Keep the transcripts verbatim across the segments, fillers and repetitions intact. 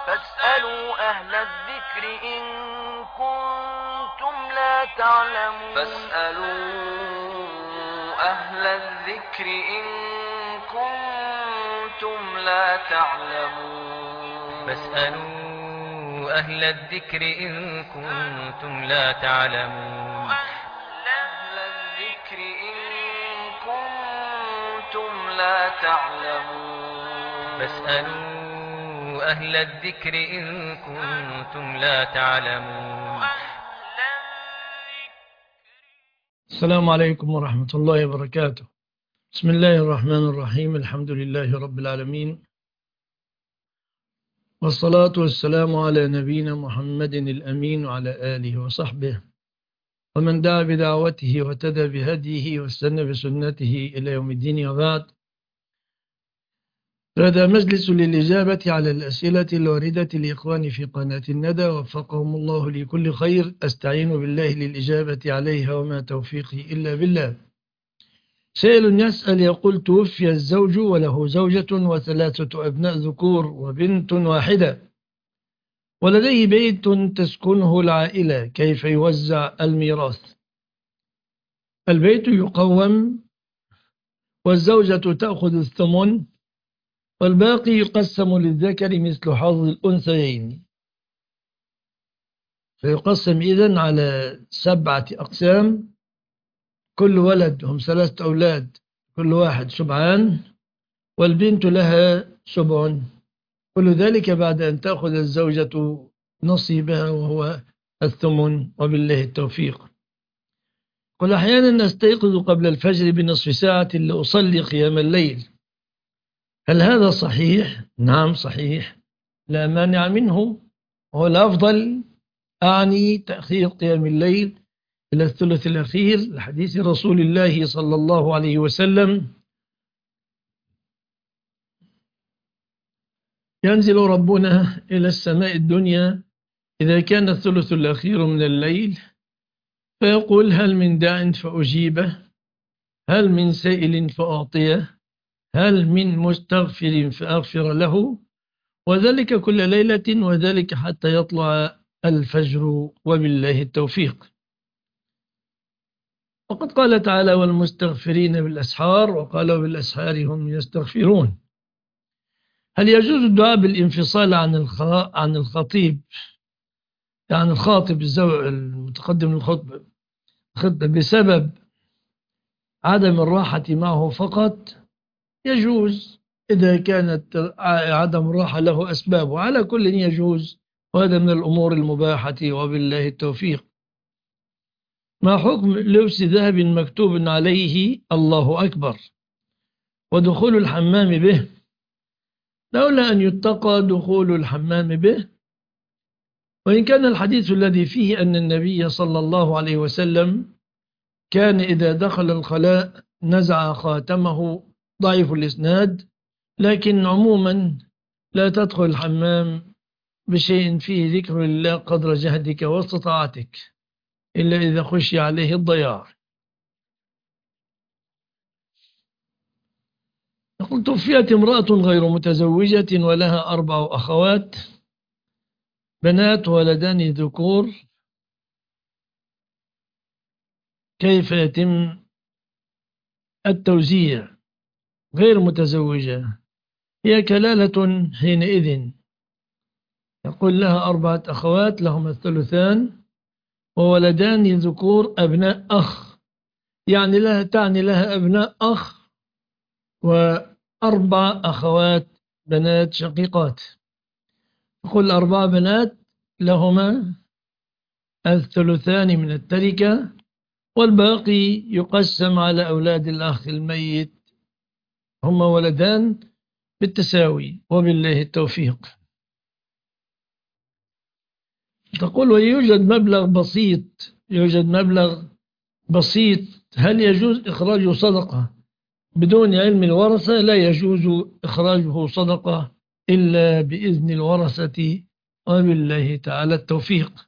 فاسألوا أهل الذكر إن كنتم لا تعلمون فاسألوا أهل الذكر إن كنتم لا تعلمون فاسألوا أهل الذكر إن كنتم لا تعلمون أهل الذكر إن كنتم لا تعلمون فاسألوا أهل الذكر إن كنتم لا تعلمون. السلام عليكم ورحمة الله وبركاته. بسم الله الرحمن الرحيم. الحمد لله رب العالمين، والصلاة والسلام على نبينا محمد الأمين وعلى آله وصحبه ومن دعا بدعوته واهتدى بهديه واستنى بسنته إلى يوم الدين، وبعد. هذا مجلس للإجابة على الأسئلة الواردة لإخواني في قناة الندى، وفقهم الله لكل خير. أستعين بالله للإجابة عليها وما توفيقي إلا بالله. سائل يسأل يقول: توفي الزوج وله زوجة وثلاثة أبناء ذكور وبنت واحدة، ولديه بيت تسكنه العائلة، كيف يوزع الميراث؟ البيت يقوم والزوجة تأخذ الثمن، والباقي يقسم للذكر مثل حظ الأنثيين، فيقسم إذن على سبعة أقسام. كل ولد، هم ثلاثة أولاد، كل واحد سبعان، والبنت لها سبع، كل ذلك بعد أن تأخذ الزوجة نصيبها وهو الثمن، وبالله التوفيق. قل: أحيانا أستيقظ قبل الفجر بنصف ساعة لأصلي قيام الليل، هل هذا صحيح؟ نعم صحيح، لا مانع منه، هو الأفضل. أعني تأخير قيام الليل إلى الثلث الأخير لحديث رسول الله صلى الله عليه وسلم: ينزل ربنا إلى السماء الدنيا إذا كان الثلث الأخير من الليل، فيقول: هل من داع فأجيبه، هل من سائل فأعطيه، هل من مستغفر فأغفر له، وذلك كل ليلة، وذلك حتى يطلع الفجر، وبالله التوفيق. وقد قال تعالى: والمستغفرين بالأسحار، وقال: وبالأسحار هم يستغفرون. هل يجوز الدعاء بالانفصال عن عن الخطيب، يعني الخاطب الزوج المتقدم للخطبة خطبة بسبب عدم الراحة معه فقط؟ يجوز إذا كانت عدم الراحة له أسباب، وعلى كل يجوز، وهذا من الأمور المباحة، وبالله التوفيق. ما حكم لبس ذهب مكتوب عليه الله أكبر ودخول الحمام به، لولا أن يتقى دخول الحمام به؟ وإن كان الحديث الذي فيه أن النبي صلى الله عليه وسلم كان إذا دخل الخلاء نزع خاتمه ضعيف الإسناد، لكن عموما لا تدخل الحمام بشيء فيه ذكر الله قدر جهدك واستطاعتك، إلا إذا خشي عليه الضياع. يقول: توفيت امرأة غير متزوجة ولها أربع أخوات بنات ولدان ذكور، كيف يتم التوزيع؟ غير متزوجة، هي كلالة حينئذ. يقول: لها أربعة أخوات لهم الثلثان، وولدان ذكور أبناء أخ، يعني لها تعني لها أبناء أخ وأربع أخوات بنات شقيقات. يقول: أربع بنات لهما الثلثان من التركة، والباقي يقسم على أولاد الأخ الميت، هما ولدان بالتساوي، وبالله التوفيق. تقول: ويوجد مبلغ بسيط يوجد مبلغ بسيط هل يجوز إخراجه صدقة بدون علم الورثة؟ لا يجوز إخراجه صدقة إلا بإذن الورثة، وبالله تعالى التوفيق.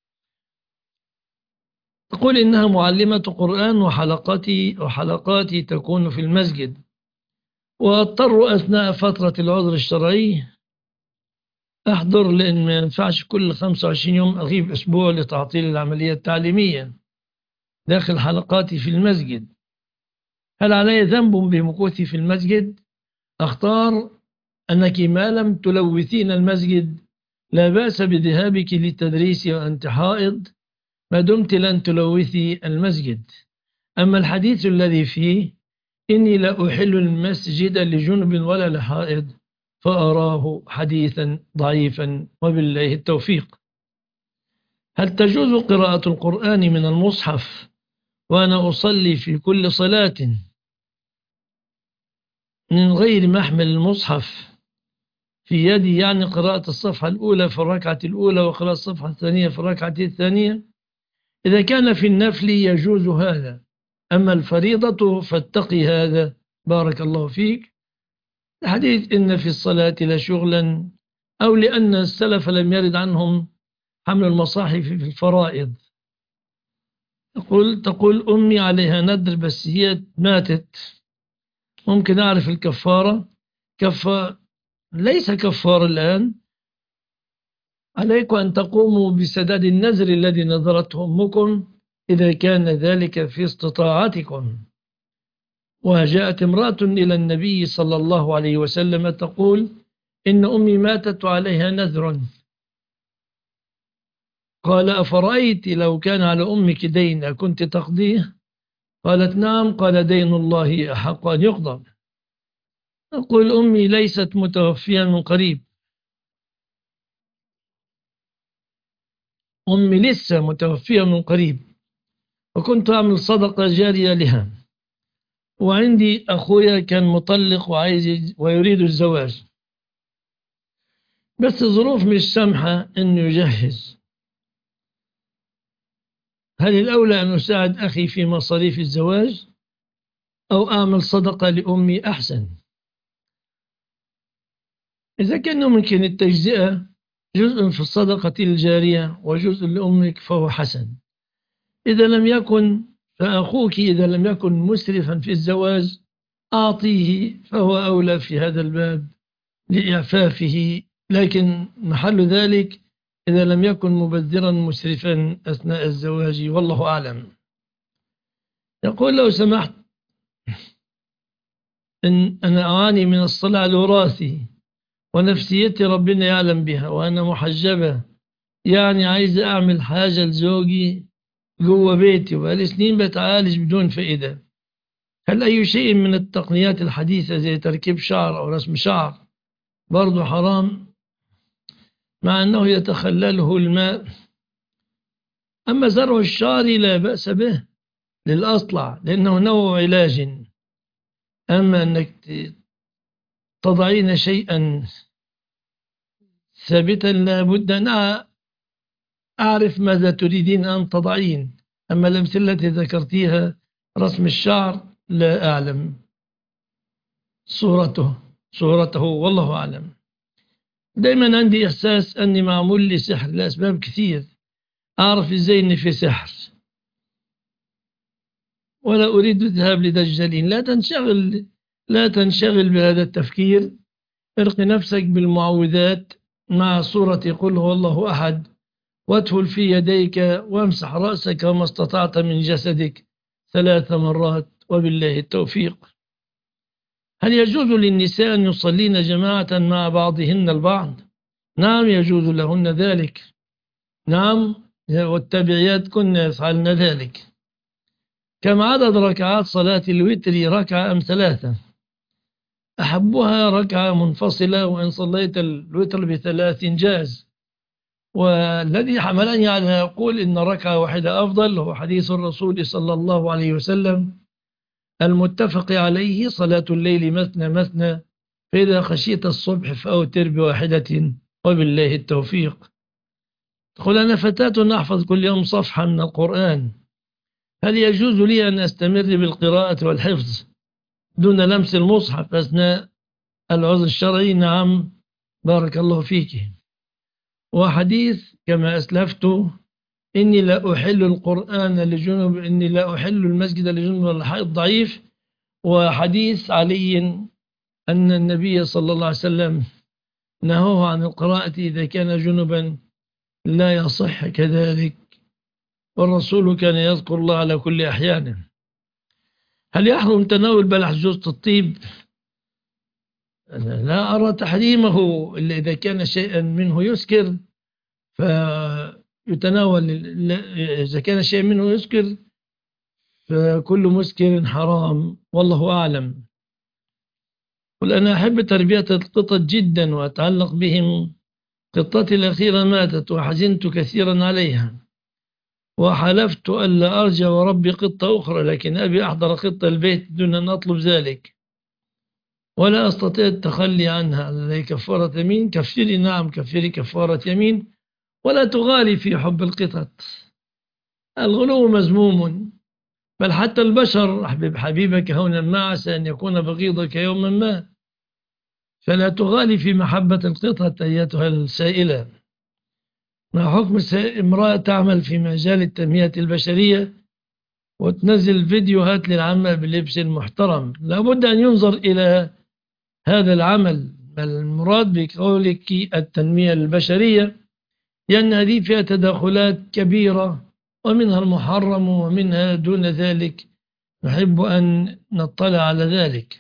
تقول: إنها معلمة قرآن، وحلقاتي وحلقاتي تكون في المسجد، واضطر أثناء فترة العذر الشرعي أحضر، لأن ما ينفعش كل خمسة وعشرين يوم أغيب أسبوع لتعطيل العملية التعليمية داخل حلقاتي في المسجد. هل علي ذنب بمكوثي في المسجد؟ أختار أنك ما لم تلوثين المسجد لا بأس بذهابك للتدريس وأنت حائض، ما دمت لن تلوثي المسجد. أما الحديث الذي فيه إني لا أحل المسجد لجنب ولا لحائض فأراه حديثا ضعيفا، وبالله التوفيق. هل تجوز قراءة القرآن من المصحف وأنا أصلي في كل صلاة من غير محمل المصحف في يدي، يعني قراءة الصفحة الأولى في الركعة الأولى وقراءة الصفحة الثانية في الركعة الثانية؟ إذا كان في النفل يجوز هذا، أما الفريضة فاتقي هذا بارك الله فيك. الحديث إن في الصلاة لشغلا، أو لأن السلف لم يرد عنهم حمل المصاحف في الفرائض. تقول, تقول أمي عليها ندر بس هي ماتت، ممكن أعرف الكفارة؟ كفارة ليس كفار الآن، عليكم أن تقوموا بسداد النذر الذي نذرته أمكم إذا كان ذلك في استطاعتكم. وجاءت امرأة إلى النبي صلى الله عليه وسلم تقول إن أمي ماتت وعليها نذر، قال أفرأيت لو كان على أمك دين أكنت تقضيه؟ قالت نعم. قال دين الله أحق أن يقضى. أقول أمي ليست متوفية من قريب، أمي لسه متوفية من قريب، وكنت أعمل صدقة جارية لها، وعندي أخويا كان مطلق وعايز ويريد الزواج، بس الظروف مش سامحة إنه يجهز. هل الأولى أن أساعد أخي في مصاريف الزواج أو أعمل صدقة لأمي أحسن؟ إذا كان ممكن التجزئة جزء في الصدقة الجارية وجزء لأمك فهو حسن. إذا لم يكن فأخوك إذا لم يكن مسرفا في الزواج أعطيه، فهو أولى في هذا الباب لإعفافه، لكن محل ذلك إذا لم يكن مبذرا مسرفا أثناء الزواج، والله أعلم. يقول لو سمحت إن أنا أعاني من الصلع الوراثي ونفسيتي ربنا يعلم بها وأنا محجبة، يعني عايز أعمل حاجة لزوجي جوه بيتي وبقالي سنين بتعالج بدون فائدة. هل أي شيء من التقنيات الحديثة زي تركيب شعر أو رسم شعر برضو حرام مع أنه يتخلله الماء؟ أما زرع الشعر لا بأس به للأصلع لأنه نوع علاج، أما أنك تضعين شيئا ثابتا لابد أن أعرف ماذا تريدين أن تضعين. أما الأمثلة التي ذكرتيها رسم الشعر لا أعلم صورته صورته والله أعلم. دايما عندي إحساس أني معمول لي سحر لأسباب كثير، أعرف إزاي أني في سحر ولا أريد الذهاب لدجالين. لا تنشغل لا تنشغل بهذا التفكير، ارق نفسك بالمعوذات مع سورة قل هو الله أحد، وادخل في يديك وامسح رأسك وما استطعت من جسدك ثلاث مرات، وبالله التوفيق. هل يجوز للنساء أن يصلين جماعة مع بعضهن البعض؟ نعم يجوز لهن ذلك، نعم، والتابعيات كن يفعلن ذلك. كم عدد ركعات صلاة الوتر، ركعة أم ثلاثة؟ أحبها ركعة منفصلة، وإن صليت الوتر بثلاث جاز. والذي حملني على أقول إن ركعة واحدة أفضل هو حديث الرسول صلى الله عليه وسلم المتفق عليه صلاة الليل مثنى مثنى، فإذا خشيت الصبح فأوتر بواحدة، وبالله التوفيق. تقول أنا فتاة أحفظ كل يوم صفحة من القرآن، هل يجوز لي أن أستمر بالقراءة والحفظ دون لمس المصحف أثناء العذر الشرعي؟ نعم بارك الله فيك. وحديث كما أسلفت إني لا أحل القرآن لجنب إني لا أحل المسجد لجنب ولا حائض ضعيف. وحديث علي أن النبي صلى الله عليه وسلم نهوه عن القراءة إذا كان جنبا لا يصح كذلك، والرسول كان يذكر الله على كل أحيانه. هل يحرم تناول بلح جوزة الطيب؟ أنا لا أرى تحريمه إلا إذا كان شيئا منه يسكر فيتناول. إذا كان شيئا منه يسكر فكل مسكر حرام، والله أعلم. قل أنا أحب تربية القطط جدا وأتعلق بهم. قطتي الأخيرة ماتت وحزنت كثيرا عليها، وحلفت ألا أرجع وربي قطة أخرى، لكن أبي أحضر قطة البيت دون أن أطلب ذلك، ولا أستطيع التخلي عنها. هذه كفارة يمين؟ كفري نعم، كفري كفارة يمين، ولا تغالي في حب القطط. الغلو مذموم، بل حتى البشر أحبب حبيبك هونا ما عسى أن يكون بغيضك يوما ما، فلا تغالي في محبة القطط أيتها السائلة. ما حكم امرأة تعمل في مجال التنمية البشرية وتنزل فيديوهات للعامة باللبس المحترم؟ لابد أن ينظر إلى هذا العمل، بل المراد بقولك التنمية البشرية لأن هذه فيها تداخلات كبيرة، ومنها المحرم ومنها دون ذلك، نحب أن نطلع على ذلك.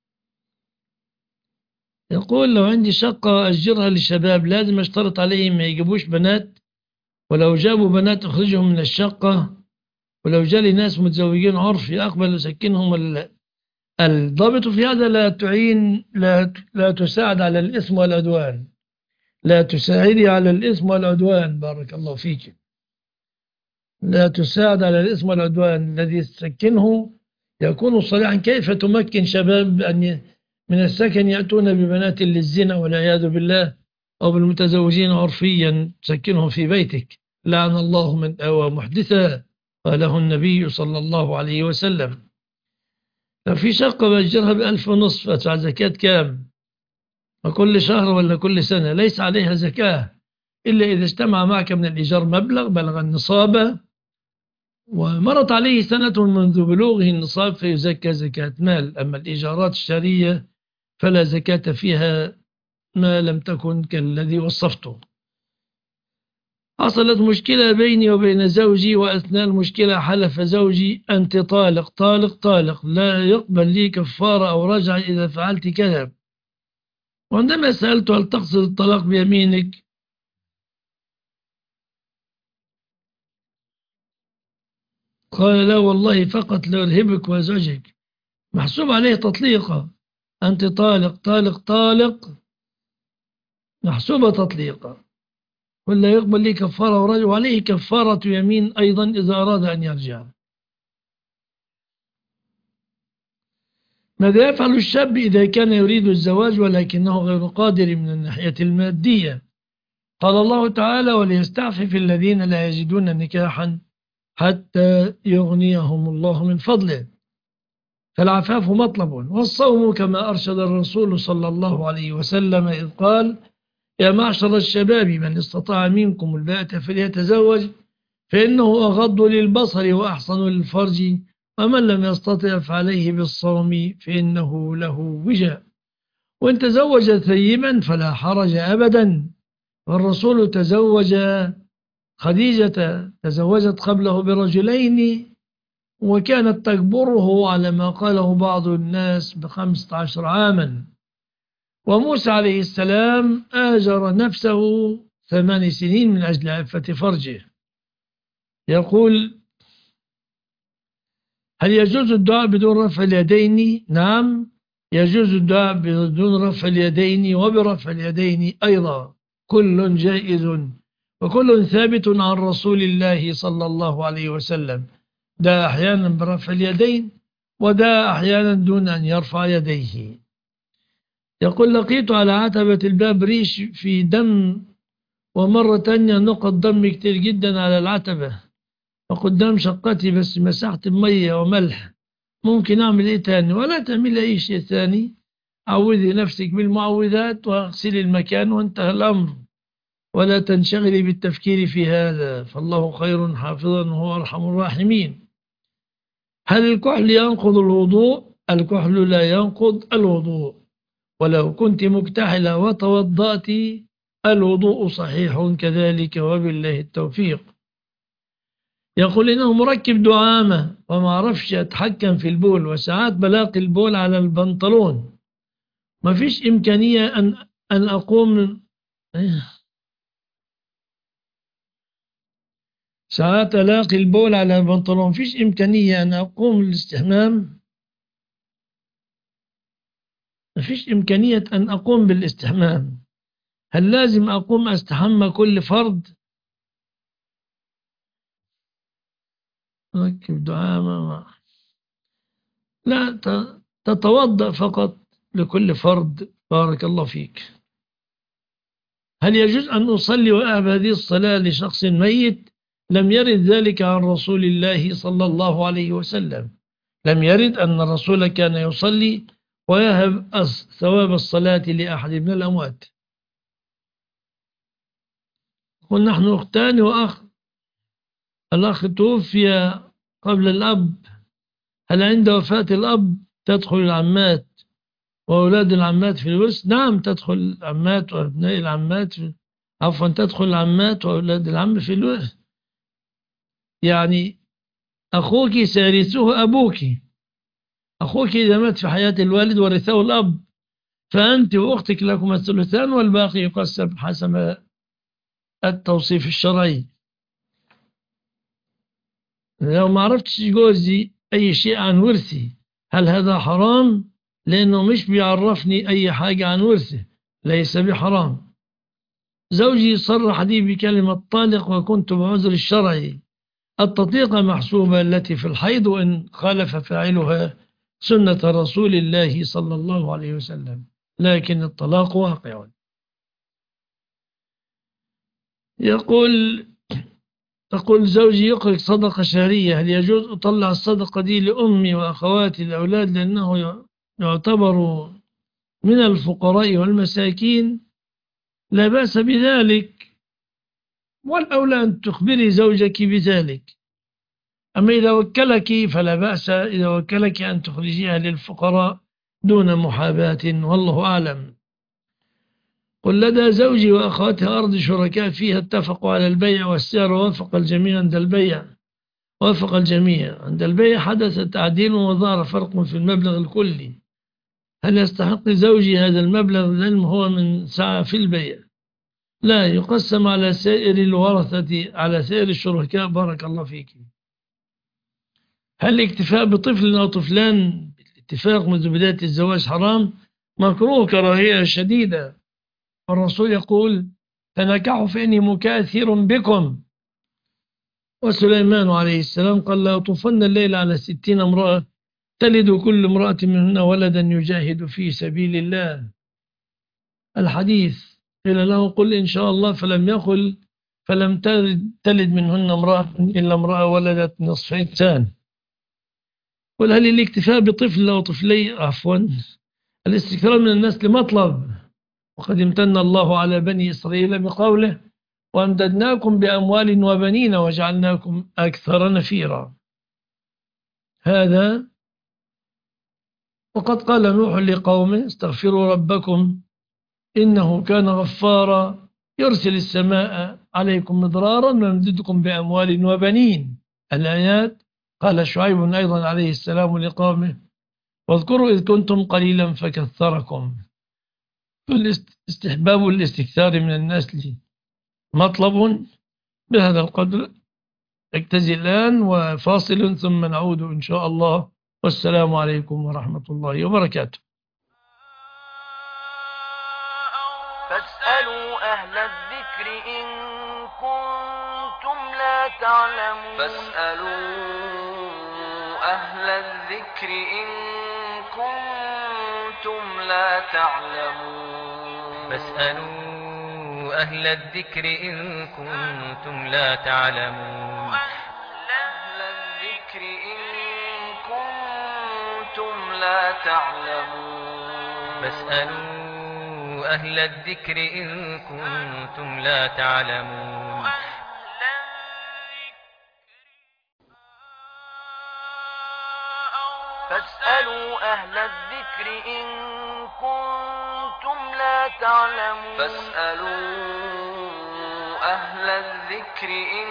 يقول لو عندي شقة أجرها للشباب لازم أشترط عليهم ما يجيبوش بنات، ولو جابوا بنات أخرجهم من الشقة، ولو جالي ناس متزوجين عرفي أقبل أسكنهم ولا؟ الضابط في هذا لا تعين، لا, لا تساعد على الإثم والعدوان، لا تساعدي على الإثم والعدوان، بارك الله فيك. لا تساعد على الإثم والعدوان، الذي تسكنه يكون صريحا. كيف تمكن شباب أن من السكن يأتون ببنات للزنا والعياذ بالله، أو بالمتزوجين عرفيا تسكنهم في بيتك؟ لعن الله من أوى محدثا، قاله النبي صلى الله عليه وسلم. ففي شقة بأجرها بألف ونصف، أدفع زكاة كام؟ وكل شهر ولا كل سنة؟ ليس عليها زكاة إلا إذا اجتمع معك من الإيجار مبلغ بلغ النصاب ومرت عليه سنة منذ بلوغه النصاب فيزكى زكاة مال. أما الإيجارات الشهرية فلا زكاة فيها ما لم تكن كالذي وصفته. حصلت مشكلة بيني وبين زوجي، وأثناء المشكلة حلف زوجي أنت طالق طالق طالق، لا يقبل لي كفارة أو رجع إذا فعلت كذا. وعندما سألته هل تقصد الطلاق بيمينك؟ قال لا والله فقط لأرهبك وزوجك. محسوب عليه تطليقة. أنت طالق طالق طالق محسوبة تطليقة، ولا يقبل لي كفارة ورجع، وعليه كفارة يمين أيضا إذا أراد أن يرجع. ماذا يفعل الشاب إذا كان يريد الزواج ولكنه غير قادر من الناحية المادية؟ قال الله تعالى وليستعفف الذين لا يجدون نكاحا حتى يغنيهم الله من فضله، فالعفاف مطلب. والصوم كما أرشد الرسول صلى الله عليه وسلم إذ قال يا معشر الشباب من استطاع منكم الباءة فليتزوج فإنه أغض للبصر وأحصن للفرج، ومن لم يستطع فعليه بالصوم فإنه له وجاء. وإن تزوج ثيبا فلا حرج أبدا، والرسول تزوج خديجة، تزوجت قبله برجلين وكانت تكبره على ما قاله بعض الناس بخمسة عشر عاما. وموسى عليه السلام آجر نفسه ثمان سنين من أجل عفة فرجه. يقول هل يجوز الدعاء بدون رفع اليدين؟ نعم يجوز الدعاء بدون رفع اليدين وبرفع اليدين أيضا، كل جائز وكل ثابت عن رسول الله صلى الله عليه وسلم. ده أحيانا برفع اليدين وده أحيانا دون أن يرفع يديه. يقول لقيت على عتبة الباب ريش في دم، ومرة تانية نقط دم كتير جدا على العتبة وقدام شقتي، بس مسحت مية وملح، ممكن أعمل إيه تاني؟ ولا تعمل أي شيء ثاني، عوذي نفسك بالمعوذات واغسلي المكان وانتهى الأمر، ولا تنشغلي بالتفكير في هذا، فالله خير حافظا وهو أرحم الراحمين. هل الكحل ينقض الوضوء؟ الكحل لا ينقض الوضوء، ولو كنت مكتحلة وتوضأت الوضوء صحيح كذلك وبالله التوفيق. يقول إنه مركب دعامة وما عرفش أتحكم في البول، وساعات بلاقي البول على البنطلون، ما فيش إمكانية أن أن أقوم. ساعات ألاقي البول على البنطلون، فيش إمكانية أن أقوم بالاستحمام. ما فيش إمكانية أن أقوم بالاستحمام. هل لازم أقوم أستحمى كل فرض؟ ركب دعامة. لا، تتوضأ فقط لكل فرض. بارك الله فيك. هل يجوز أن أصلي وأهب هذه الصلاة لشخص ميت؟ لم يرد ذلك عن رسول الله صلى الله عليه وسلم. لم يرد أن الرسول كان يصلي ويهب ثواب الصلاة لأحد من الأموات. قل نحن أختان وأخ. الأخ توفي قبل الأب، هل عند وفاة الأب تدخل العمات وأولاد العمات في الورث؟ نعم، تدخل العمات وأبناء العمات في... عفوا تدخل العمات وأولاد العم في الورث. يعني أخوك سيرثه أبوك. أخوك إذا مات في حياة الوالد ورثه الأب، فأنت وأختك لكم الثلثان والباقي يقسم حسب التوصيف الشرعي. لو ما عرفتش جوزي أي شيء عن ورثي، هل هذا حرام؟ لأنه مش بيعرفني أي حاجة عن ورثه، ليس بحرام. زوجي صرح لي بكلمة طالق وكنت بعذر الشرعي. التطليقة محسوبة التي في الحيض وإن خالف فاعلها سنة رسول الله صلى الله عليه وسلم، لكن الطلاق واقع. يقول تقول زوجي يخرج صدقة شهرية، هل يجوز أطلع الصدقة دي لأمي وأخواتي الأولاد لأنه يعتبر من الفقراء والمساكين؟ لا بأس بذلك، والأولى أن تخبري زوجك بذلك. أما إذا وكلك فلا بأس، إذا وكلك أن تخرجيها للفقراء دون محاباة، والله أعلم. قل لدى زوجي وأخواتي أرض شركاء فيها، اتفقوا على البيع والسعر ووافق الجميع عند البيع وافق الجميع عند البيع حدث تعديل وظهر فرق في المبلغ الكلي، هل يستحق زوجي هذا المبلغ لأنه هو من سعى في البيع؟ لا، يقسم على سائر الورثة، على سائر الشركاء. بارك الله فيك. هل الاكتفاء بطفل أو طفلان بالاتفاق منذ بداية الزواج حرام؟ مكروه كراهية شديدة. الرسول يقول تنكحوا فإني مكاثر بكم. وسليمان عليه السلام قال لا يطوفن الليل على ستين امرأة تلد كل امرأة منهن ولدا يجاهد في سبيل الله. الحديث قيل له قل إن شاء الله، فلم يقل فلم تلد منهن امرأة إلا امرأة ولدت نصف إنسان. قل هل الاكتفاء بطفل أو طفلي عفوا الاستكثار من الناس لمطلب؟ وقد امتن الله على بني إسرائيل بقوله وامددناكم بأموال وبنين وجعلناكم أكثر نفيرا. هذا وقد قال نوح لقومه استغفروا ربكم إنه كان غفارا يرسل السماء عليكم مدرارا ويمددكم بأموال وبنين. الآيات. قال شعيب أيضا عليه السلام لقومه واذكروا إذ كنتم قليلا فكثركم. فالاستحباب الاستكثار من النسل مطلب. بهذا القدر اجتزي الآن وفاصل ثم نعود إن شاء الله، والسلام عليكم ورحمة الله وبركاته. فاسألوا أهل الذكر إن كنتم لا تعلمون فاسألوا أهل الذكر إن كنتم لا تعلمون فاسألوا أهل الذكر إن كنتم لا تعلمون أهل الذكر إن كنتم لا تعلمون فاسألوا أهل الذكر إن كنتم لا تعلمون فاسألوا أهل الذكر إن كنتم لا تعلمون فاسألوا أهل الذكر إن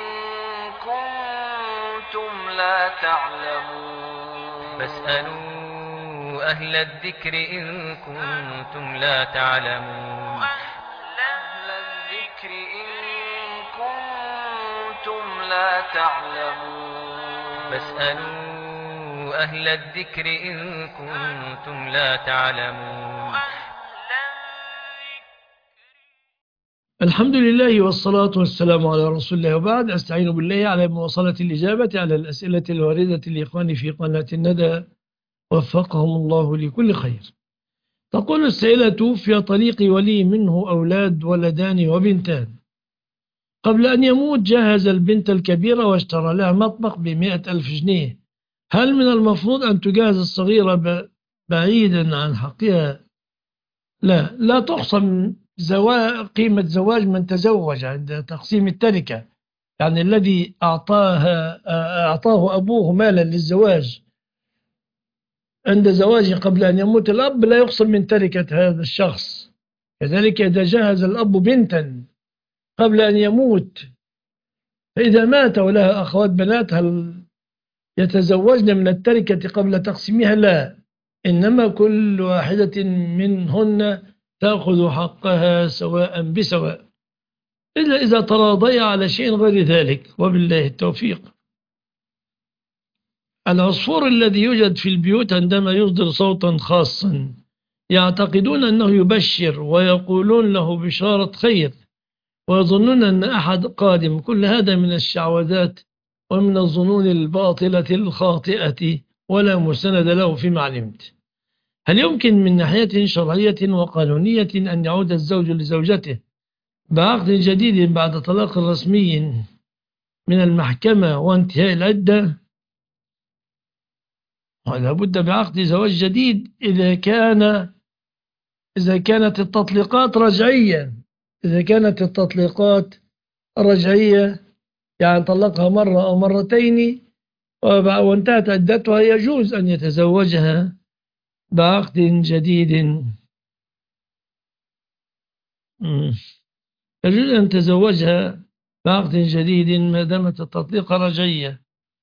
كنتم لا تعلمون فاسألوا أهل الذكر إن كنتم لا تعلمون أهل الذكر إن كنتم لا تعلمون فاسألوا أهل الذكر إن كنتم لا تعلمون. الحمد لله والصلاة والسلام على رسول الله، وبعد. أستعين بالله على مواصلة الإجابة على الأسئلة الواردة لإخواني في قناة الندى، وفقهم الله لكل خير. تقول السائلة: في طريق ولي منه أولاد ولدان وبنتان، قبل أن يموت جهز البنت الكبيرة واشترى لها مطبخ بمئة ألف جنيه، هل من المفروض أن تجهز الصغيرة بعيدا عن حقها؟ لا، لا تخصم زوا... قيمة زواج من تزوج عند تقسيم التركة، يعني الذي أعطاها أعطاه أبوه مالا للزواج عند زواجه قبل أن يموت الأب لا يخصم من تركة هذا الشخص. كذلك إذا جهز الأب بنتا قبل أن يموت، فإذا مات ولها أخوات بنات هل يتزوجن من التركة قبل تقسيمها؟ لا، إنما كل واحدة منهن تأخذ حقها سواء بسواء، إلا إذا تراضيا على شيء غير ذلك، وبالله التوفيق. العصفور الذي يوجد في البيوت عندما يصدر صوتا خاصا يعتقدون أنه يبشر ويقولون له بشارة خير، ويظنون أن أحد قادم. كل هذا من الشعوذات ومن الظنون الباطلة الخاطئة ولا مسند له فيما علمت. هل يمكن من ناحية شرعية وقانونية أن يعود الزوج لزوجته بعقد جديد بعد طلاق رسمي من المحكمة وانتهاء العدة؟ ولا بد بعقد زواج جديد إذا كان إذا كانت التطليقات رجعية. إذا كانت التطليقات رجعية يعني طلقها مرة أو مرتين وانتهت عدتها، يجوز أن يتزوجها بعقد جديد. يجوز أن تزوجها بعقد جديد ما دامت التطليق رجعية.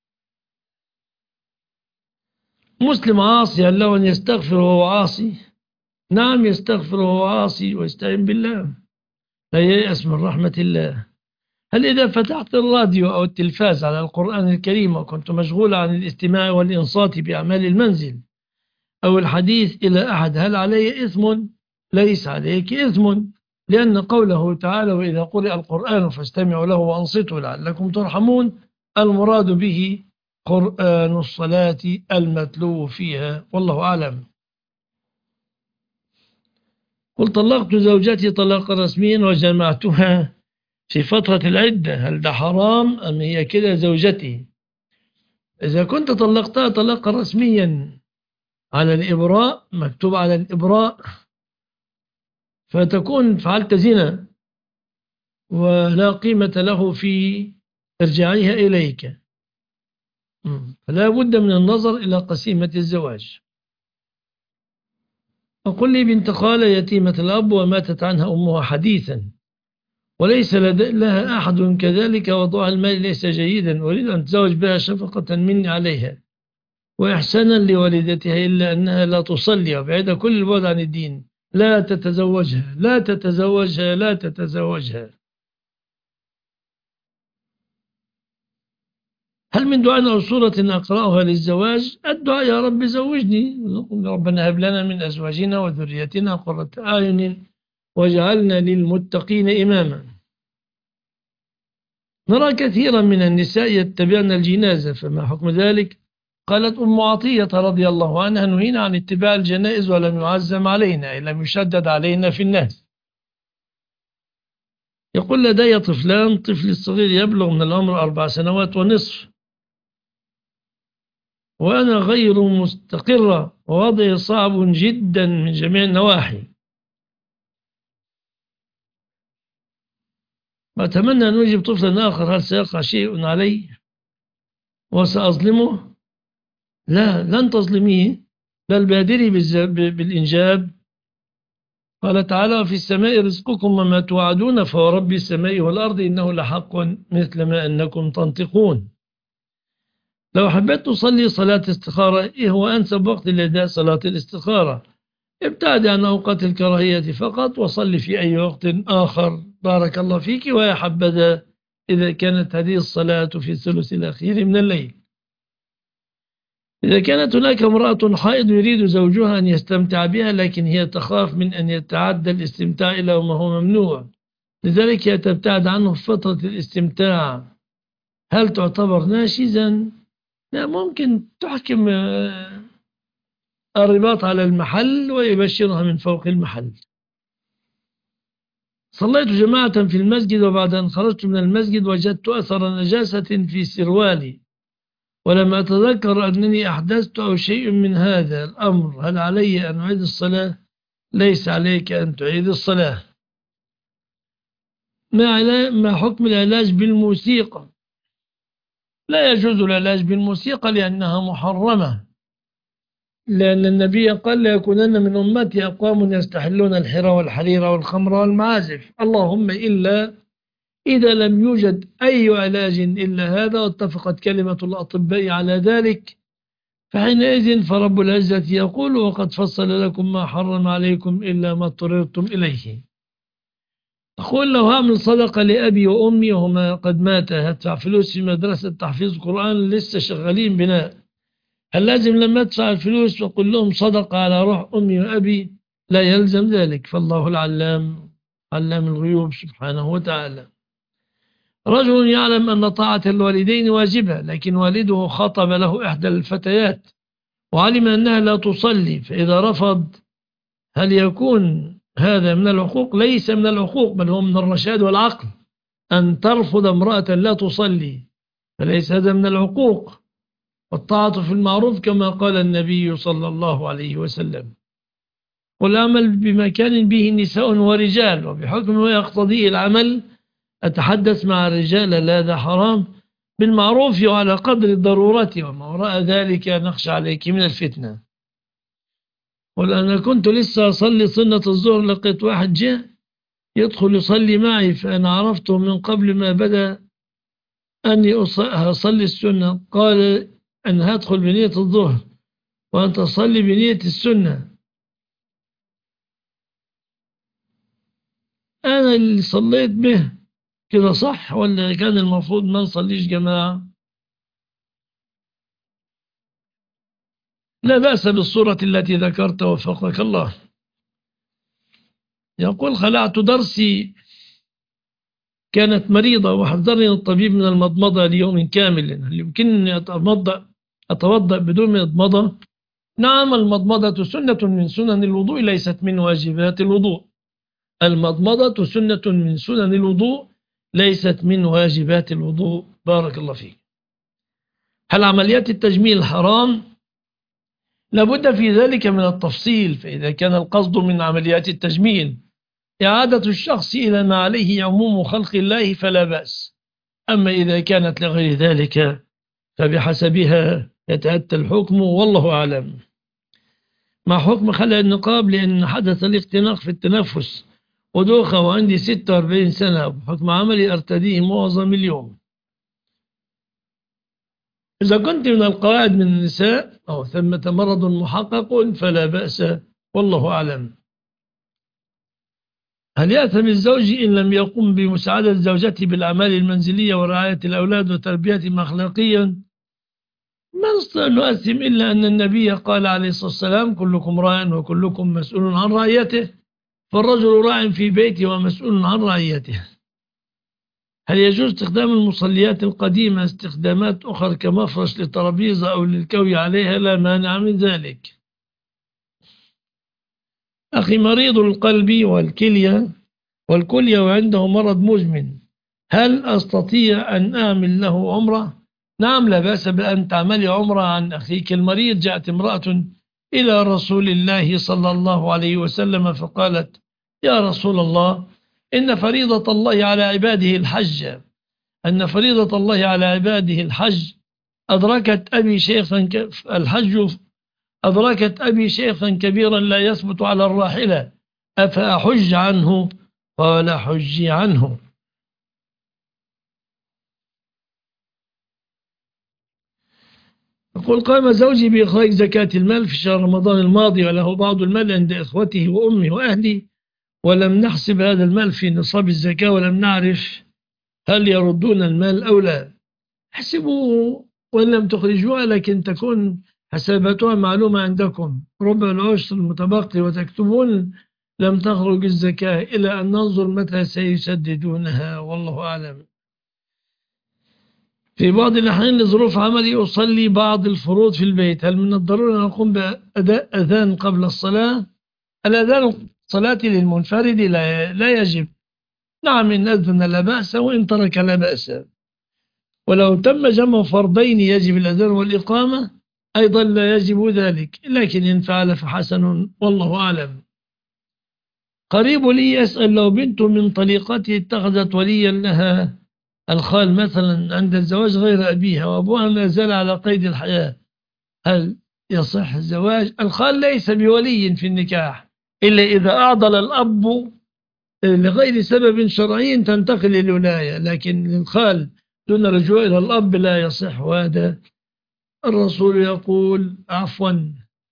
مسلم عاصي هل له أن يستغفر وهو عاصي؟ نعم، يستغفر وهو عاصي ويستعين بالله، لا ييأس من رحمة الله. هل إذا فتحت الراديو أو التلفاز على القرآن الكريم وكنت مشغول عن الاستماع والإنصات بأعمال المنزل أو الحديث إلى أحد، هل علي إثم؟ ليس عليك إثم، لأن قوله تعالى: وإذا قرئ القرآن فاستمعوا له وأنصتوا لعلكم ترحمون، المراد به قرآن الصلاة المتلو فيها، والله أعلم. قل: طلقت زوجتي طلاقا رسميا وجمعتها في فترة العدة، هل ده حرام أم هي كده زوجتي؟ إذا كنت طلقتها طلاقا رسميا على الإبراء، مكتوب على الإبراء، فتكون فعلت زنا ولا قيمة له في إرجاعها إليك، فلا بد من النظر إلى قسيمة الزواج. أقول لي: بنت خالة يتيمة الأب وماتت عنها أمها حديثا وليس لها أحد كذلك، وضعها المال ليس جيدا، أريد أن أتزوج بها شفقة مني عليها وإحسانا لوالدتها، إلا أنها لا تصلي وبعيدة كل البعد عن الدين. لا تتزوجها لا تتزوجها لا تتزوجها. هل من دعاء أو سورة أقرأها للزواج؟ الدعاء: يا رب زوجني، ربنا هب لنا من أزواجنا وذريتنا قرة أعين واجعلنا للمتقين إماما. نرى كثيرا من النساء يتبعن الجنازة، فما حكم ذلك؟ قالت أم عطية رضي الله عنها: نهينا عن اتباع الجنائز ولم يعزم علينا، أي لم يشدد علينا في الناس. يقول: لدي طفلان، طفلي الصغير يبلغ من العمر أربع سنوات ونصف، وأنا غير مستقرة ووضعي صعب جدا من جميع النواحي، وأتمنى أن أجيب طفلا آخر، هل سيقع شيء علي وسأظلمه؟ لا لن تظلميه، بل بادري بالإنجاب. قال تعالى في السماء رزقكم وما توعدون فورب السماء والأرض إنه لحق مثل ما أنكم تنطقون. لو حبيت تصلي صلاة استخارة، إيه هو أنسب وقت لأداء صلاة الاستخارة؟ ابتعد عن أوقات الكراهية فقط وصلي في أي وقت آخر. بارك الله فيك. ويا حبذا إذا كانت هذه الصلاة في الثلث الأخير من الليل. إذا كانت هناك امرأة حائض يريد زوجها أن يستمتع بها، لكن هي تخاف من أن يتعدى الاستمتاع إلى ما هو ممنوع، لذلك هي تبتعد عنه في فترة الاستمتاع، هل تعتبر ناشزا؟ لا، ممكن تحكم الرباط على المحل ويبشرها من فوق المحل. صليت جماعة في المسجد، وبعد أن خرجت من المسجد وجدت أثر نجاسة في سروالي، ولم أتذكر أنني أحدثت أو شيء من هذا الأمر، هل علي أن أعيد الصلاة؟ ليس عليك أن تعيد الصلاة. ما ما حكم العلاج بالموسيقى؟ لا يجوز العلاج بالموسيقى لأنها محرمة، لأن النبي قال لا يكونن من أمتي أقوام يستحلون الحر والحرير والخمر والمعازف، اللهم إلا إذا لم يوجد أي علاج إلا هذا واتفقت كلمة الأطباء على ذلك، فحينئذ فرب العزة يقول وقد فصل لكم ما حرم عليكم إلا ما اضطررتم إليه. أقول لو هعمل صدقة لأبي وأمي وهما قد ماتا، هدفع فلوس في مدرسة تحفيظ قرآن لسه شغالين بناء، هل لازم لما أدفع الفلوس وأقول لهم صدقة على روح أمي وأبي؟ لا يلزم ذلك، فالله العلام علام الغيوب سبحانه وتعالى. رجل يعلم أن طاعة الوالدين واجبة، لكن والده خطب له إحدى الفتيات وعلم أنها لا تصلي، فإذا رفض هل يكون هذا من العقوق؟ ليس من العقوق، بل هو من الرشاد والعقل. أن ترفض امرأة لا تصلي فليس هذا من العقوق، والطاعة في المعروف كما قال النبي صلى الله عليه وسلم. والعمل بمكان به نساء ورجال، وبحكم ما يقتضيه العمل أتحدث مع الرجال، لا هذا حرام، بالمعروف وعلى قدر الضرورة، وما وراء ذلك نخشى عليك من الفتنة. قل أنا كنت لسه أصلي سنة الظهر، لقيت واحد جاء يدخل يصلي معي، فأنا عرفته من قبل ما بدأ أني أصلي السنة، قال أن هدخل بنية الظهر وأن تصلي بنية السنة. أنا اللي صليت به كده صح، ولا كان المفروض ما نصليش جماعة؟ لا بأس بالصورة التي ذكرت وفقك الله. يقول خلعت درسي، كانت مريضة وحذرني الطبيب من المضمضة ليوم كامل، هل يمكنني أتوضأ أتوضأ بدون مضمضة؟ نعم، المضمضة سنة من سنن الوضوء، ليست من واجبات الوضوء. المضمضة سنة من سنن الوضوء، ليست من واجبات الوضوء. بارك الله فيك. هل عمليات التجميل حرام؟ لابد في ذلك من التفصيل، فإذا كان القصد من عمليات التجميل إعادة الشخص إلى ما عليه عموم خلق الله فلا بأس، أما إذا كانت لغير ذلك فبحسبها يتأتى الحكم، والله أعلم. مع حكم خلع النقاب لأن حدث الاختناق في التنفس ودوخة وعندي ستة وأربعين سنة، بحكم عملي أرتديه معظم اليوم. إذا كنت من القواعد من النساء أو ثمة مرض محقق فلا بأس، والله أعلم. هل يأثم الزوج إن لم يقوم بمساعدة زوجته بالأعمال المنزلية ورعاية الأولاد وتربيتهم أخلاقيا؟ ما نستطيع أن نؤثم إلا أن النبي قال عليه الصلاة والسلام كلكم راع وكلكم مسؤول عن رعيته، فالرجل راع في بيته ومسؤول عن رعيته. هل يجوز استخدام المصليات القديمة استخدامات أخرى كمفرش للترابيزة أو للكوي عليها؟ لا مانع من ذلك. أخي مريض القلب والكلية والكلية وعنده مرض مزمن، هل أستطيع أن أعمل له عمرة؟ نعم، لا بأس بأن تعملي عمرة عن أخيك المريض. جاءت امرأة إلى رسول الله صلى الله عليه وسلم فقالت يا رسول الله، إن فريضة الله على عباده الحج أن فريضة الله على عباده الحج أدركت أبي شيخا ك... الحج أدركت أبي شيخا كبيرا لا يثبت على الراحلة أفأحج عنه؟ قال حجي عنه. يقول قام زوجي بإخراج زكاة المال في شهر رمضان الماضي وله بعض المال عند إخوته وأمي وأهلي، ولم نحسب هذا المال في نصاب الزكاة ولم نعرف هل يردون المال أو لا. احسبوه وإن لم تخرجوها لكن تكون حساباتها معلومة عندكم، ربع العشر المتبقي وتكتبون لم تخرج الزكاة إلى أن ننظر متى سيسددونها، والله أعلم. في بعض الأحيان لظروف عملي أصلي بعض الفروض في البيت، هل من الضروري أن أقوم بأداء أذان قبل الصلاة؟ الأذان الصلاة للمنفرد لا, لا يجب. نعم إن أذن لا بأس وإن ترك لا بأس، ولو تم جمع فرضين يجب الأذان والإقامة أيضا لا يجب ذلك، لكن إن فعل فحسن والله أعلم. قريب لي يسأل لو بنت من طليقته اتخذت وليا لها الخال مثلا عند الزواج غير أبيها وأبوها ما زال على قيد الحياة، هل يصح الزواج؟ الخال ليس بولي في النكاح إلا إذا أعضل الأب لغير سبب شرعي تنتقل الولاية، لكن الخال دون رجوع إلى الأب لا يصح. وهذا الرسول يقول عفوا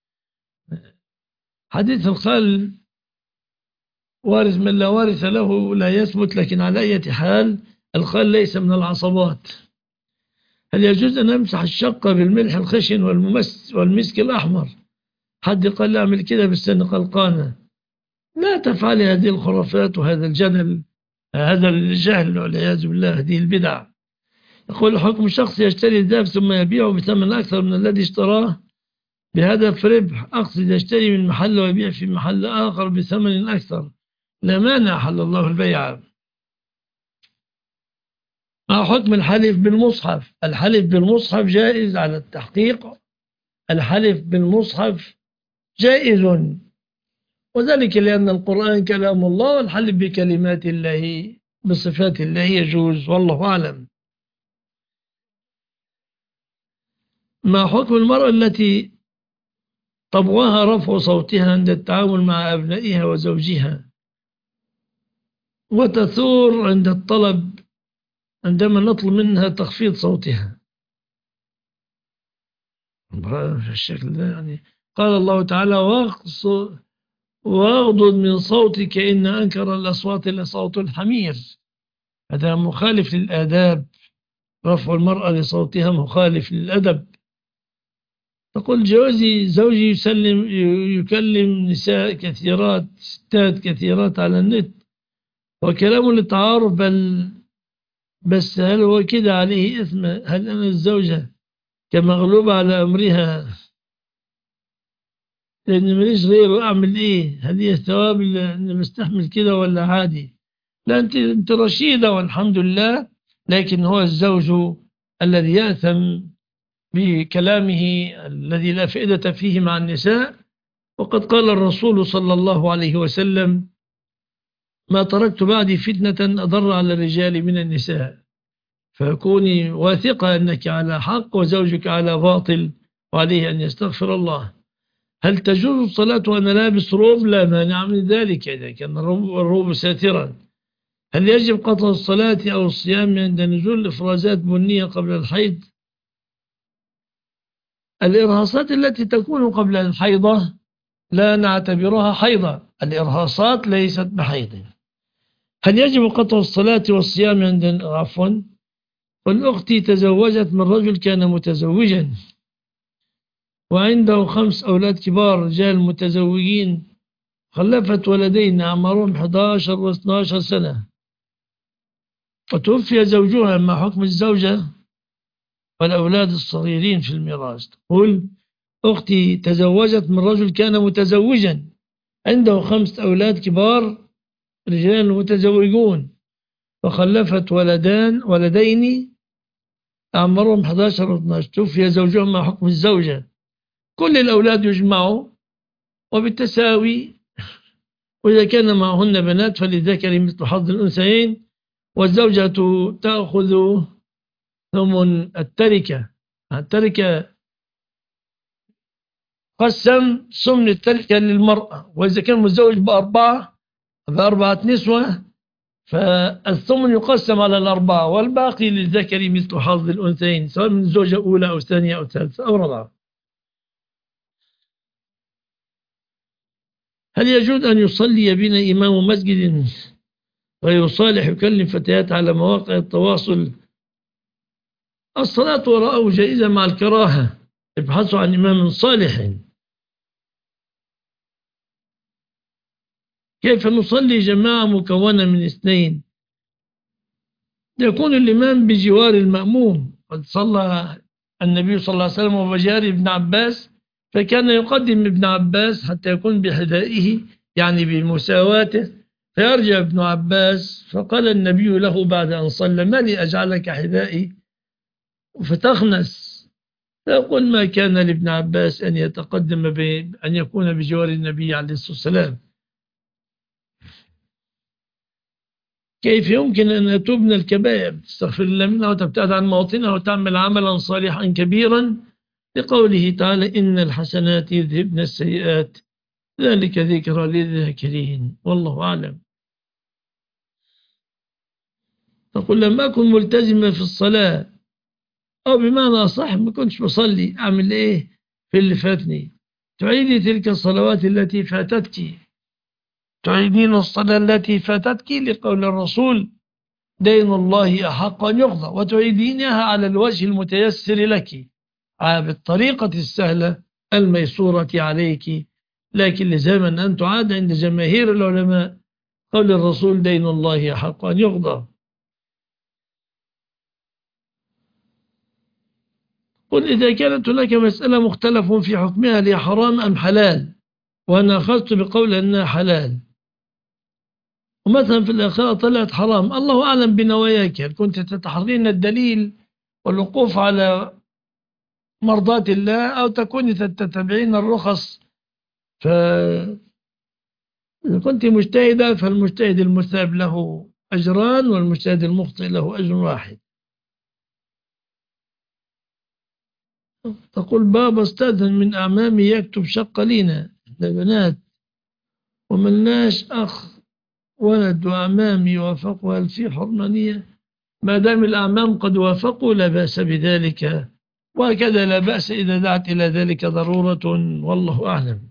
حديث الخال وارث من لا وارث له لا يثبت، لكن على أي حال الخال ليس من العصبات. هل يجوز أن أمسح الشقة بالملح الخشن والممس والمسك الأحمر؟ حد قال لي أعمل كده بالسن قلقانة. لا تفعل هذه الخرافات وهذا الجدل، هذا الجهل والعياذ بالله، هذه البدع. يقول حكم شخص يشتري الذهب ثم يبيعه بثمن أكثر من الذي اشتراه بهدف ربح، أقصد يشتري من محل ويبيع في محل آخر بثمن أكثر، لا مانع حل الله البيع. مع حكم الحلف بالمصحف، الحلف بالمصحف جائز على التحقيق، الحلف بالمصحف جائز، وذلك لأن القرآن كلام الله والحلف بكلمات الله بصفات الله يجوز، والله أعلم. ما حكم المرأة التي طبعها رفع صوتها عند التعامل مع أبنائها وزوجها وتثور عند الطلب عندما نطلب منها تخفيض صوتها بالشكل ده؟ يعني قال الله تعالى واغضض من صوتك إن أنكر الأصوات لصوت الحمير، هذا مخالف للآداب، رفع المرأة لصوتها مخالف للأدب. تقول جوزي زوجي يسلم يكلم نساء كثيرات ستات كثيرات على النت وكلامه للتعارف، بل بس هل هو كده عليه إثم؟ هل أنا الزوجة كمغلوبة على أمرها لأن ماليش غيره أعمل إيه؟ هل هي الثواب اللي بستحمل كده ولا عادي؟ لا، أنت أنت رشيدة والحمد لله، لكن هو الزوج الذي يأثم بكلامه الذي لا فائدة فيه مع النساء. وقد قال الرسول صلى الله عليه وسلم ما تركت بعدي فتنة أضر على الرجال من النساء، فكوني واثقة أنك على حق وزوجك على باطل وعليه أن يستغفر الله. هل تجوز الصلاة وأنا لابس روب؟ لا مانع من ذلك إذا كان الروب ساترا. هل يجب قطع الصلاة أو الصيام عند نزول الإفرازات بنية قبل الحيض؟ الإرهاصات التي تكون قبل الحيضة لا نعتبرها حيضة، الإرهاصات ليست بحيض. هل يجب قطع الصلاة والصيام عند عفوا والأختي تزوجت من رجل كان متزوجا وعنده خمس أولاد كبار رجال متزوجين، خلفت ولدين أعمارهم أحد عشر و اثني عشر سنة، وتوفي زوجها، ما حكم الزوجة والأولاد الصغيرين في الميراث؟ تقول أختي تزوجت من رجل كان متزوجا عنده خمس أولاد كبار رجال متزوجون وخلفت ولدان ولدين أعمارهم أحد عشر و اثني عشر، توفي زوجهم، ما حكم الزوجة؟ كل الأولاد يجمعوا وبالتساوي، وإذا كان معهن بنات فللذكر مثل حظ الأنثيين، والزوجة تأخذ ثمن التركة التركة قسم سمن التركة للمرأة، وإذا كان متزوج بأربعة بأربعة نسوة فالثمن يقسم على الأربعة، والباقي للذكر مثل حظ الأنثيين، سواء من زوجة أولى أو ثانية أو ثالثة أو رابعة. هل يجوز أن يصلي بنا إمام مسجد غير صالح يكلم فتيات على مواقع التواصل؟ الصلاة وراءه جائزة مع الكراهة، ابحثوا عن إمام صالح. كيف نصلي جماعة مكونة من اثنين؟ يكون الإمام بجوار المأموم. قد صلى النبي صلى الله عليه وسلم وبجار ابن عباس، فكان يقدم ابن عباس حتى يكون بحذائه يعني بمساواته، فيرجع ابن عباس فقال النبي له بعد أن صلى: ما لي أجعلك حذائي فتخنس؟ فيقول: ما كان لابن عباس أن يتقدم بأن يكون بجوار النبي عليه الصلاة والسلام. كيف يمكن أن أتوب من الكبائر، تستغفر الله منها وتبتعد عن مواطنها وتعمل عملا صالحا كبيرا؟ لقوله تعالى: إن الحسنات يذهبن السيئات ذلك ذكرى للذاكرين. والله أعلم. تقول: لم أكن ملتزمة في الصلاة، أو بمعنى صح ما كنتش بصلي، أعمل إيه في اللي فاتني؟ تعيدي تلك الصلوات التي فاتتك، تعيدين الصلاة التي فاتتك لقول الرسول: دين الله أحق أن يقضى، وتعيدينها على الوجه المتيسر لك بالطريقة السهلة الميسورة عليك، لكن لزاما أن تعاد عند جماهير العلماء قول الرسول: دين الله أحق أن يقضى. قل: إذا كانت هناك مسألة مختلف في حكمها هي حرام أم حلال، وأنا أخذت بقول أنها حلال، ومثلا في الآخرة طلعت حرام، الله أعلم بنواياك، هل كنت تتحرين الدليل والوقوف على مرضات الله، أو تكوني تتبعين الرخص؟ فإذا كنت مجتهدة فالمجتهد المثاب له أجران، والمجتهد المخطئ له أجر واحد. تقول: بابا استاذن من أعمامي يكتب شقة لينا، بنات وملناش أخ ولد، وأعمامي وافقوا، هل في حرمانية؟ ما دام الأعمام قد وافقوا لا بأس بذلك، وهكذا لا بأس إذا دعت إلى ذلك ضرورة، والله أعلم.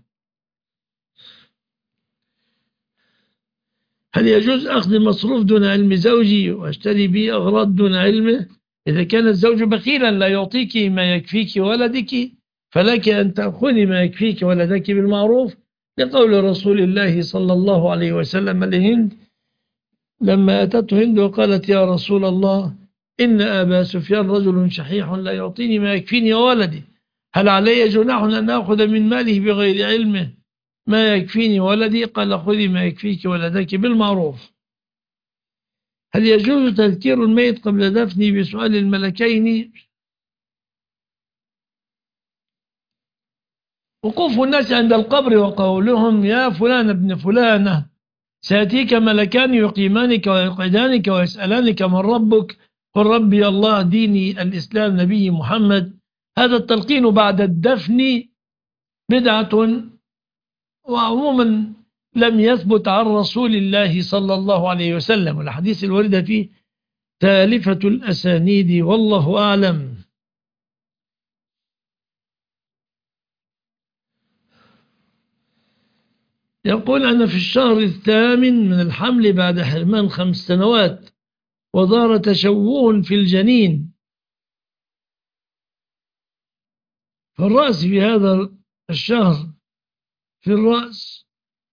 هل يجوز أخذ مصروف دون علم زوجي وأشتري به أغراض دون علمه؟ إذا كان الزوج بخيلا لا يعطيك ما يكفيك ولدك، فلك أن تأخذي ما يكفيك ولدك بالمعروف، لقول رسول الله صلى الله عليه وسلم لهند لما أتته هند وقالت: يا رسول الله، إن أبا سفيان رجل شحيح لا يعطيني ما يكفيني وولدي، هل علي جناح أن أخذ من ماله بغير علمه ما يكفيني ولدي؟ قال: خذي ما يكفيك ولدك بالمعروف. هل يجوز تذكير الميت قبل دفنه بسؤال الملكين؟ وقوف الناس عند القبر وقولهم: يا فلان ابن فلانة، سيأتيك ملكان يقيمانك ويقعدانك ويسألانك من ربك، قل ربي الله ديني الإسلام نبي محمد. هذا التلقين بعد الدفن بدعة، وعموما لم يثبت عن رسول الله صلى الله عليه وسلم، والحديث الواردة فيه تالفة الأسانيد، والله أعلم. يقول: أنا في الشهر الثامن من الحمل بعد حرمان خمس سنوات، وظهر تشوه في الجنين في الرأس في هذا الشهر في الرأس.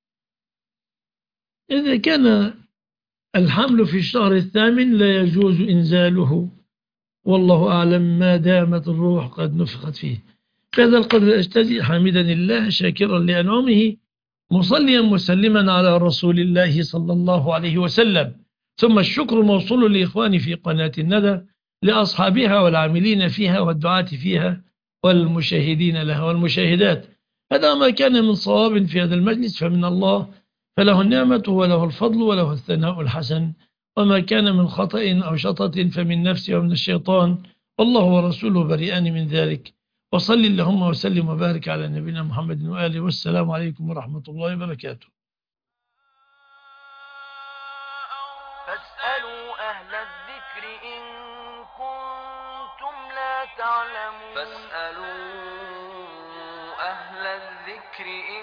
إذا كان الحمل في الشهر الثامن لا يجوز إنزاله، والله أعلم، ما دامت الروح قد نفخت فيه. بهذا القدر أجتزي حامدا الله شاكرا لأنعمه، مصليا مسلما على رسول الله صلى الله عليه وسلم. ثم الشكر موصول لإخواني في قناة الندى، لأصحابها والعاملين فيها والدعاة فيها والمشاهدين لها والمشاهدات. هذا ما كان من صواب في هذا المجلس فمن الله، فله النعمة وله الفضل وله الثناء الحسن، وما كان من خطأ أو شطط فمن نفسي ومن الشيطان، والله ورسوله بريئان من ذلك. وصل اللهم وسلم وبارك على نبينا محمد وآله، والسلام عليكم ورحمة الله وبركاته. فاسألوا أهل الذكر إن كنتم لا تعلمون فاسألوا أهل الذكر إن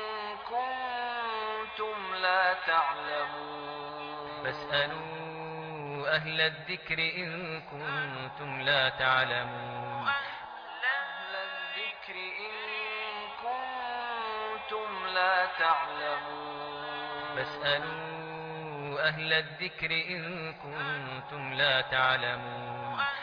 كنتم لا تعلمون فاسألوا أهل الذكر إن كنتم لا تعلمون أهل الذكر إن كنتم لا تعلمون فاسألوا أهل الذكر إن كنتم لا تعلمون